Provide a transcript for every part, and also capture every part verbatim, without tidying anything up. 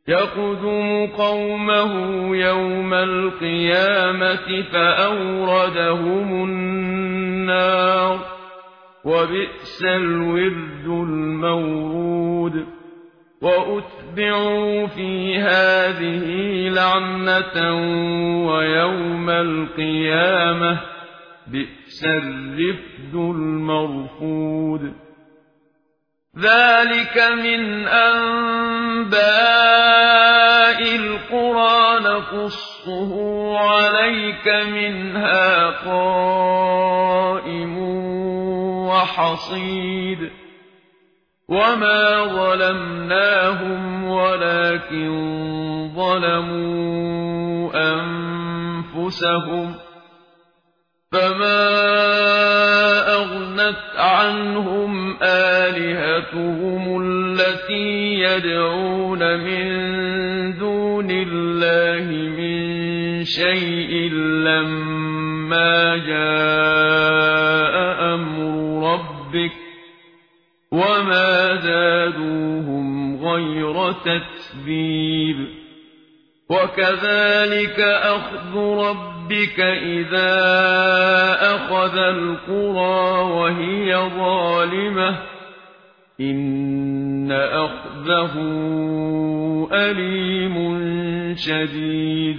يقدم قومه يوم القيامة فأوردهم النار وبئس الورد المورود وأتبعوا في هذه لعنة ويوم القيامة بئس الرفد المرفود ذلك من أنباء القرى نقصه عليك منها قائم وحصيد وما ظلمناهم ولكن ظلموا أنفسهم فما أغنت عنهم آلهتهم التي يدعون من دون الله من شيء لما جاء أمر ربك وما زادوهم غير تتبيب وكذلك أخذ ربك إذا أخذ القرى وهي ظالمة إن أخذه أليم شديد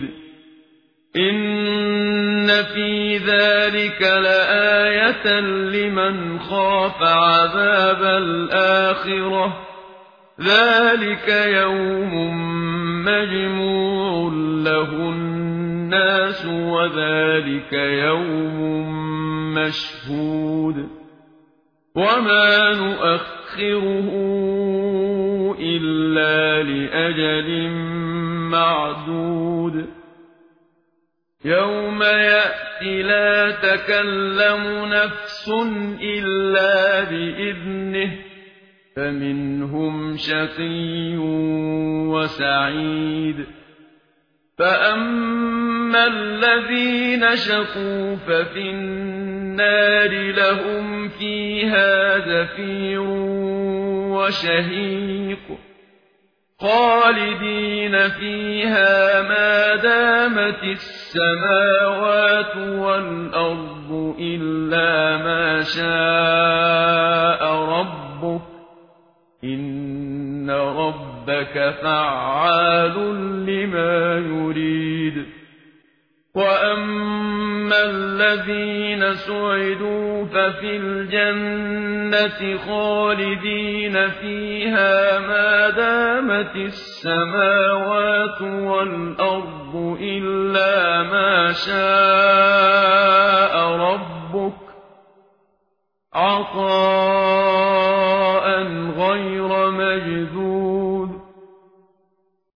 إن في ذلك لآية لمن خاف عذاب الآخرة ذلك يوم مجموع له الناس وذلك يوم مشهود وما نؤخره إلا لأجل معدود يوم يأتي لا تكلم نفس إلا بإذنه فمنهم شقي وسعيد فأما الذين شقوا ففي النار لهم فيها زفير وشهيق خالدين فيها ما دامت السماوات والأرض إلا ما شاء ربك إن ربك فعال لما يريد وأما الذين سعدوا ففي الجنة خالدين فيها ما دامت السماوات والأرض إلا ما شاء ربك عطاء غير مجذوب